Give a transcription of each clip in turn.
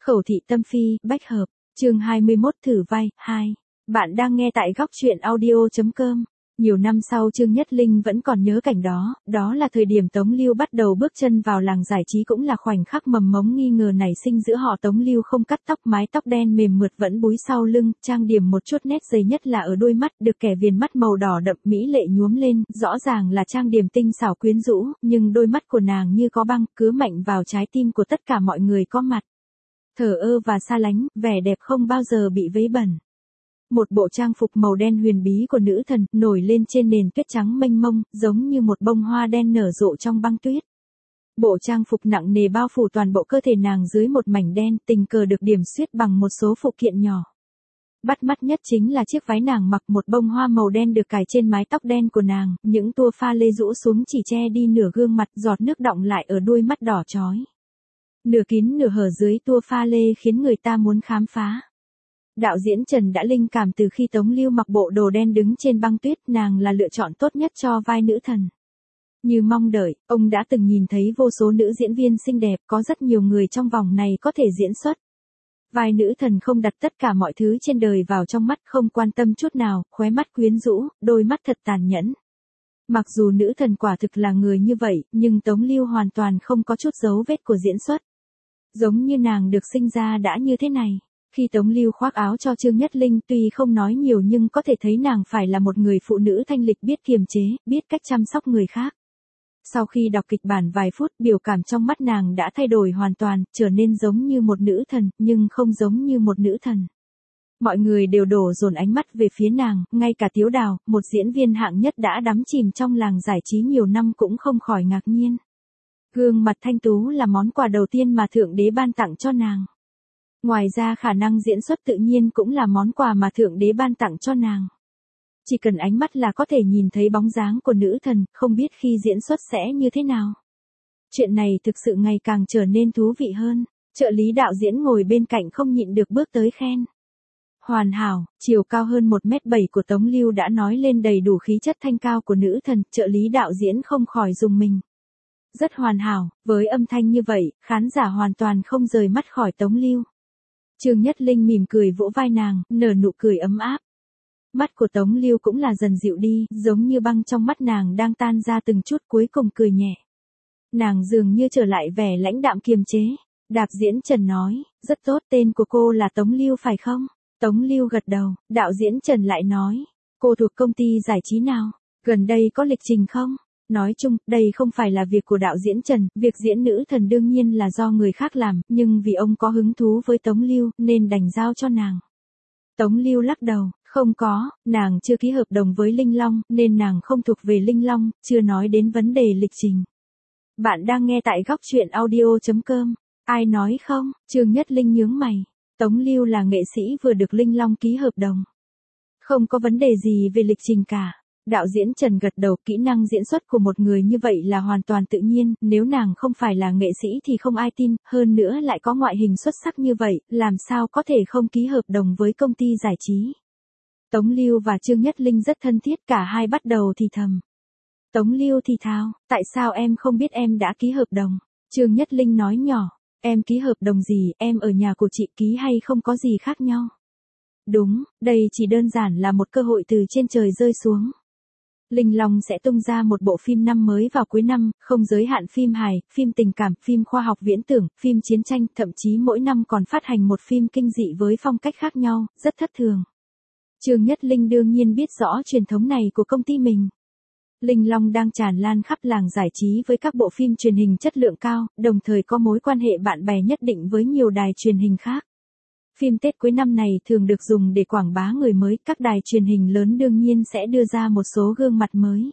Khẩu thị tâm phi, bách hợp, chương 21 thử vai, 2. Bạn đang nghe tại góc truyện audio.com. Nhiều năm sau Trương Nhất Linh vẫn còn nhớ cảnh đó, đó là thời điểm Tống Lưu bắt đầu bước chân vào làng giải trí, cũng là khoảnh khắc mầm mống nghi ngờ nảy sinh giữa họ. Tống Lưu không cắt tóc, mái tóc đen mềm mượt vẫn búi sau lưng, trang điểm một chút, nét dày nhất là ở đôi mắt được kẻ viền mắt màu đỏ đậm mỹ lệ nhuốm lên, rõ ràng là trang điểm tinh xảo quyến rũ, nhưng đôi mắt của nàng như có băng, cứa mạnh vào trái tim của tất cả mọi người có mặt. Thờ ơ và xa lánh, vẻ đẹp không bao giờ bị vấy bẩn. Một bộ trang phục màu đen huyền bí của nữ thần, nổi lên trên nền tuyết trắng mênh mông, giống như một bông hoa đen nở rộ trong băng tuyết. Bộ trang phục nặng nề bao phủ toàn bộ cơ thể nàng dưới một mảnh đen, tình cờ được điểm xuyết bằng một số phụ kiện nhỏ. Bắt mắt nhất chính là chiếc váy nàng mặc, một bông hoa màu đen được cài trên mái tóc đen của nàng, những tua pha lê rũ xuống chỉ che đi nửa gương mặt, giọt nước đọng lại ở đuôi mắt đỏ chói. Nửa kín nửa hở dưới tua pha lê khiến người ta muốn khám phá. Đạo diễn Trần đã linh cảm từ khi Tống Lưu mặc bộ đồ đen đứng trên băng tuyết, nàng là lựa chọn tốt nhất cho vai nữ thần. Như mong đợi, ông đã từng nhìn thấy vô số nữ diễn viên xinh đẹp, có rất nhiều người trong vòng này có thể diễn xuất. Vai nữ thần không đặt tất cả mọi thứ trên đời vào trong mắt, không quan tâm chút nào, khóe mắt quyến rũ, đôi mắt thật tàn nhẫn. Mặc dù nữ thần quả thực là người như vậy, nhưng Tống Lưu hoàn toàn không có chút dấu vết của diễn xuất. Giống như nàng được sinh ra đã như thế này. Khi Tống Lưu khoác áo cho Trương Nhất Linh, tuy không nói nhiều nhưng có thể thấy nàng phải là một người phụ nữ thanh lịch, biết kiềm chế, biết cách chăm sóc người khác. Sau khi đọc kịch bản vài phút, biểu cảm trong mắt nàng đã thay đổi hoàn toàn, trở nên giống như một nữ thần, nhưng không giống như một nữ thần. Mọi người đều đổ dồn ánh mắt về phía nàng, ngay cả Tiếu Đào, một diễn viên hạng nhất đã đắm chìm trong làng giải trí nhiều năm cũng không khỏi ngạc nhiên. Gương mặt thanh tú là món quà đầu tiên mà Thượng Đế ban tặng cho nàng. Ngoài ra khả năng diễn xuất tự nhiên cũng là món quà mà Thượng Đế ban tặng cho nàng. Chỉ cần ánh mắt là có thể nhìn thấy bóng dáng của nữ thần, không biết khi diễn xuất sẽ như thế nào. Chuyện này thực sự ngày càng trở nên thú vị hơn. Trợ lý đạo diễn ngồi bên cạnh không nhịn được bước tới khen. Hoàn hảo, chiều cao hơn 1m7 của Tống Lưu đã nói lên đầy đủ khí chất thanh cao của nữ thần, trợ lý đạo diễn không khỏi rùng mình. Rất hoàn hảo, với âm thanh như vậy, khán giả hoàn toàn không rời mắt khỏi Tống Lưu. Trương Nhất Linh mỉm cười vỗ vai nàng, nở nụ cười ấm áp. Mắt của Tống Lưu cũng là dần dịu đi, giống như băng trong mắt nàng đang tan ra từng chút, cuối cùng cười nhẹ. Nàng dường như trở lại vẻ lãnh đạm kiềm chế. Đạo diễn Trần nói, rất tốt, tên của cô là Tống Lưu phải không? Tống Lưu gật đầu, đạo diễn Trần lại nói, cô thuộc công ty giải trí nào? Gần đây có lịch trình không? Nói chung, đây không phải là việc của đạo diễn Trần, việc diễn nữ thần đương nhiên là do người khác làm, nhưng vì ông có hứng thú với Tống Lưu, nên đành giao cho nàng. Tống Lưu lắc đầu, không có, nàng chưa ký hợp đồng với Linh Long, nên nàng không thuộc về Linh Long, chưa nói đến vấn đề lịch trình. Bạn đang nghe tại góc truyện audio.com. Ai nói không? Trương Nhất Linh nhướng mày. Tống Lưu là nghệ sĩ vừa được Linh Long ký hợp đồng. Không có vấn đề gì về lịch trình cả. Đạo diễn Trần gật đầu, kỹ năng diễn xuất của một người như vậy là hoàn toàn tự nhiên, nếu nàng không phải là nghệ sĩ thì không ai tin, hơn nữa lại có ngoại hình xuất sắc như vậy, làm sao có thể không ký hợp đồng với công ty giải trí. Tống Lưu và Trương Nhất Linh rất thân thiết, cả hai bắt đầu thì thầm. Tống Lưu thì thào, tại sao em không biết em đã ký hợp đồng? Trương Nhất Linh nói nhỏ, em ký hợp đồng gì, em ở nhà của chị ký hay không có gì khác nhau? Đúng, đây chỉ đơn giản là một cơ hội từ trên trời rơi xuống. Linh Long sẽ tung ra một bộ phim năm mới vào cuối năm, không giới hạn phim hài, phim tình cảm, phim khoa học viễn tưởng, phim chiến tranh, thậm chí mỗi năm còn phát hành một phim kinh dị với phong cách khác nhau, rất thất thường. Trương Nhất Linh đương nhiên biết rõ truyền thống này của công ty mình. Linh Long đang tràn lan khắp làng giải trí với các bộ phim truyền hình chất lượng cao, đồng thời có mối quan hệ bạn bè nhất định với nhiều đài truyền hình khác. Phim Tết cuối năm này thường được dùng để quảng bá người mới, các đài truyền hình lớn đương nhiên sẽ đưa ra một số gương mặt mới.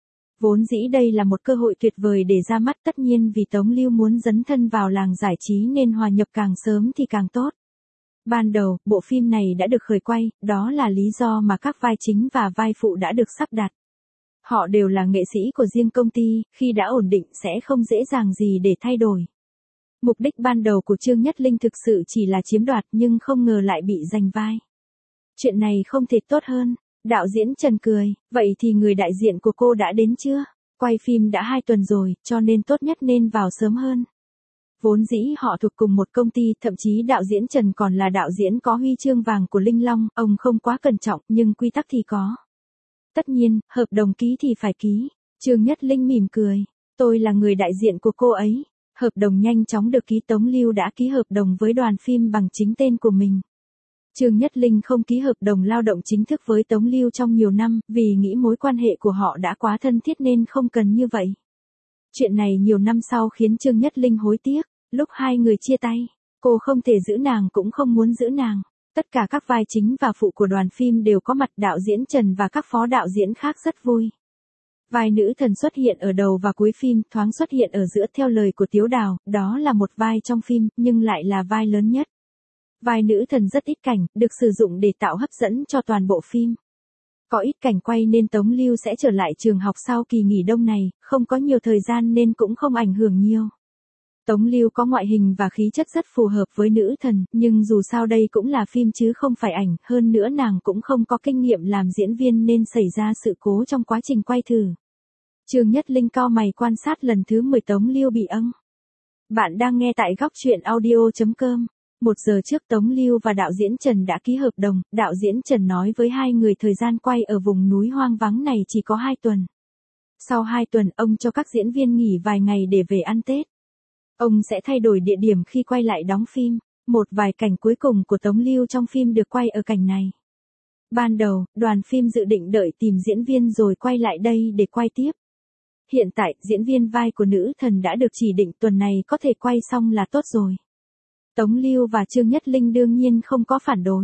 Vốn dĩ đây là một cơ hội tuyệt vời để ra mắt, tất nhiên vì Tống Lưu muốn dấn thân vào làng giải trí nên hòa nhập càng sớm thì càng tốt. Ban đầu, bộ phim này đã được khởi quay, đó là lý do mà các vai chính và vai phụ đã được sắp đặt. Họ đều là nghệ sĩ của riêng công ty, khi đã ổn định sẽ không dễ dàng gì để thay đổi. Mục đích ban đầu của Trương Nhất Linh thực sự chỉ là chiếm đoạt, nhưng không ngờ lại bị giành vai. Chuyện này không thể tốt hơn. Đạo diễn Trần cười, vậy thì người đại diện của cô đã đến chưa? Quay phim đã 2 tuần rồi, cho nên tốt nhất nên vào sớm hơn. Vốn dĩ họ thuộc cùng một công ty, thậm chí đạo diễn Trần còn là đạo diễn có huy chương vàng của Linh Long, ông không quá cẩn trọng, nhưng quy tắc thì có. Tất nhiên, hợp đồng ký thì phải ký. Trương Nhất Linh mỉm cười. Tôi là người đại diện của cô ấy. Hợp đồng nhanh chóng được ký. Tống Lưu đã ký hợp đồng với đoàn phim bằng chính tên của mình. Trương Nhất Linh không ký hợp đồng lao động chính thức với Tống Lưu trong nhiều năm, vì nghĩ mối quan hệ của họ đã quá thân thiết nên không cần như vậy. Chuyện này nhiều năm sau khiến Trương Nhất Linh hối tiếc. Lúc hai người chia tay, cô không thể giữ nàng cũng không muốn giữ nàng. Tất cả các vai chính và phụ của đoàn phim đều có mặt, đạo diễn Trần và các phó đạo diễn khác rất vui. Vai nữ thần xuất hiện ở đầu và cuối phim, thoáng xuất hiện ở giữa theo lời của Tiếu Đào, đó là một vai trong phim, nhưng lại là vai lớn nhất. Vai nữ thần rất ít cảnh, được sử dụng để tạo hấp dẫn cho toàn bộ phim. Có ít cảnh quay nên Tống Lưu sẽ trở lại trường học sau kỳ nghỉ đông này, không có nhiều thời gian nên cũng không ảnh hưởng nhiều. Tống Lưu có ngoại hình và khí chất rất phù hợp với nữ thần, nhưng dù sao đây cũng là phim chứ không phải ảnh, hơn nữa nàng cũng không có kinh nghiệm làm diễn viên nên xảy ra sự cố trong quá trình quay thử. Trương Nhất Linh cau mày quan sát lần thứ 10 Tống Lưu bị âng. Bạn đang nghe tại góc truyện audio.com. 1 giờ trước Tống Lưu và đạo diễn Trần đã ký hợp đồng, đạo diễn Trần nói với hai người thời gian quay ở vùng núi hoang vắng này chỉ có 2 tuần. Sau 2 tuần ông cho các diễn viên nghỉ vài ngày để về ăn Tết. Ông sẽ thay đổi địa điểm khi quay lại đóng phim. Một vài cảnh cuối cùng của Tống Lưu trong phim được quay ở cảnh này. Ban đầu, đoàn phim dự định đợi tìm diễn viên rồi quay lại đây để quay tiếp. Hiện tại, diễn viên vai của nữ thần đã được chỉ định, tuần này có thể quay xong là tốt rồi. Tống Lưu và Trương Nhất Linh đương nhiên không có phản đối.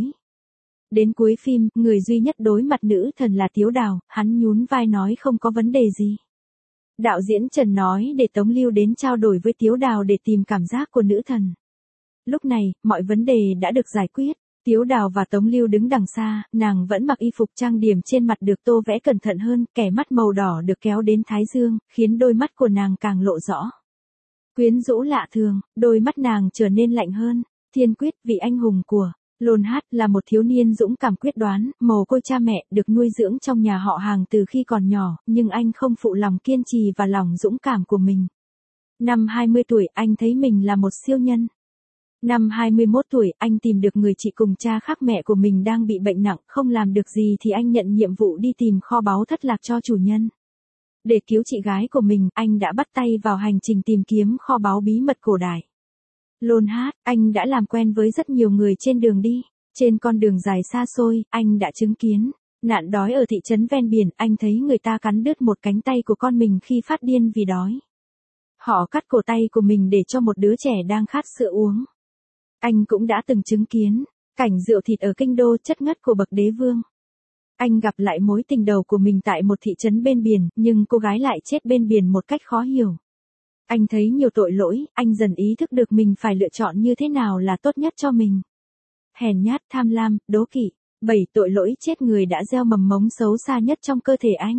Đến cuối phim, người duy nhất đối mặt nữ thần là Tiếu Đào, hắn nhún vai nói không có vấn đề gì. Đạo diễn Trần nói để Tống Lưu đến trao đổi với Tiếu Đào để tìm cảm giác của nữ thần. Lúc này, mọi vấn đề đã được giải quyết. Tiếu Đào và Tống Lưu đứng đằng xa, nàng vẫn mặc y phục trang điểm trên mặt được tô vẽ cẩn thận hơn, kẻ mắt màu đỏ được kéo đến thái dương, khiến đôi mắt của nàng càng lộ rõ. Quyến rũ lạ thường, đôi mắt nàng trở nên lạnh hơn. Thiên Quyết, vị anh hùng của Lôn Hát, là một thiếu niên dũng cảm quyết đoán, mồ côi cha mẹ, được nuôi dưỡng trong nhà họ Hàng từ khi còn nhỏ, nhưng anh không phụ lòng kiên trì và lòng dũng cảm của mình. Năm 20 tuổi, anh thấy mình là một siêu nhân. Năm 21 tuổi, anh tìm được người chị cùng cha khác mẹ của mình đang bị bệnh nặng, không làm được gì thì anh nhận nhiệm vụ đi tìm kho báu thất lạc cho chủ nhân. Để cứu chị gái của mình, anh đã bắt tay vào hành trình tìm kiếm kho báu bí mật cổ đại. Lôn Hát, anh đã làm quen với rất nhiều người trên đường đi. Trên con đường dài xa xôi, anh đã chứng kiến nạn đói ở thị trấn ven biển, anh thấy người ta cắn đứt một cánh tay của con mình khi phát điên vì đói. Họ cắt cổ tay của mình để cho một đứa trẻ đang khát sữa uống. Anh cũng đã từng chứng kiến cảnh rượu thịt ở kinh đô chất ngất của bậc đế vương. Anh gặp lại mối tình đầu của mình tại một thị trấn bên biển, nhưng cô gái lại chết bên biển một cách khó hiểu. Anh thấy nhiều tội lỗi, anh dần ý thức được mình phải lựa chọn như thế nào là tốt nhất cho mình. Hèn nhát, tham lam, đố kỵ, 7 tội lỗi chết người đã gieo mầm mống xấu xa nhất trong cơ thể anh.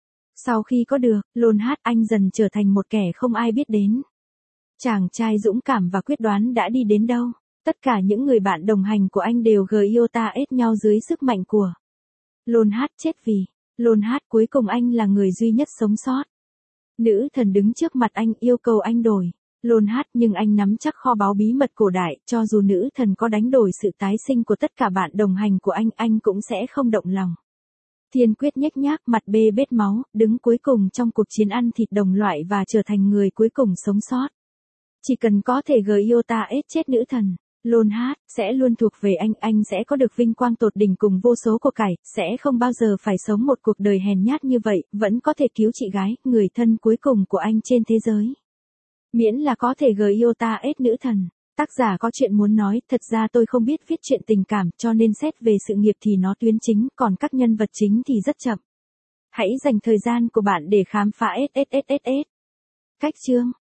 Sau khi có được Lôn Hát, anh dần trở thành một kẻ không ai biết đến. Chàng trai dũng cảm và quyết đoán đã đi đến đâu? Tất cả những người bạn đồng hành của anh đều iota ết nhau dưới sức mạnh của Lôn Hát chết vì Lôn Hát. Cuối cùng anh là người duy nhất sống sót. Nữ thần đứng trước mặt anh yêu cầu anh đổi Lôn Hát, nhưng anh nắm chắc kho báu bí mật cổ đại, cho dù nữ thần có đánh đổi sự tái sinh của tất cả bạn đồng hành của anh cũng sẽ không động lòng. Thiên Quyết nhếch nhác, mặt bê bết máu, đứng cuối cùng trong cuộc chiến ăn thịt đồng loại và trở thành người cuối cùng sống sót. Chỉ cần có thể iota ết chết nữ thần Lôn Hát, sẽ luôn thuộc về anh sẽ có được vinh quang tột đỉnh cùng vô số của cải, sẽ không bao giờ phải sống một cuộc đời hèn nhát như vậy, vẫn có thể cứu chị gái, người thân cuối cùng của anh trên thế giới. Miễn là có thể iota ết nữ thần. Tác giả có chuyện muốn nói, thật ra tôi không biết viết chuyện tình cảm, cho nên xét về sự nghiệp thì nó tuyến chính, còn các nhân vật chính thì rất chậm. Hãy dành thời gian của bạn để khám phá Cách chương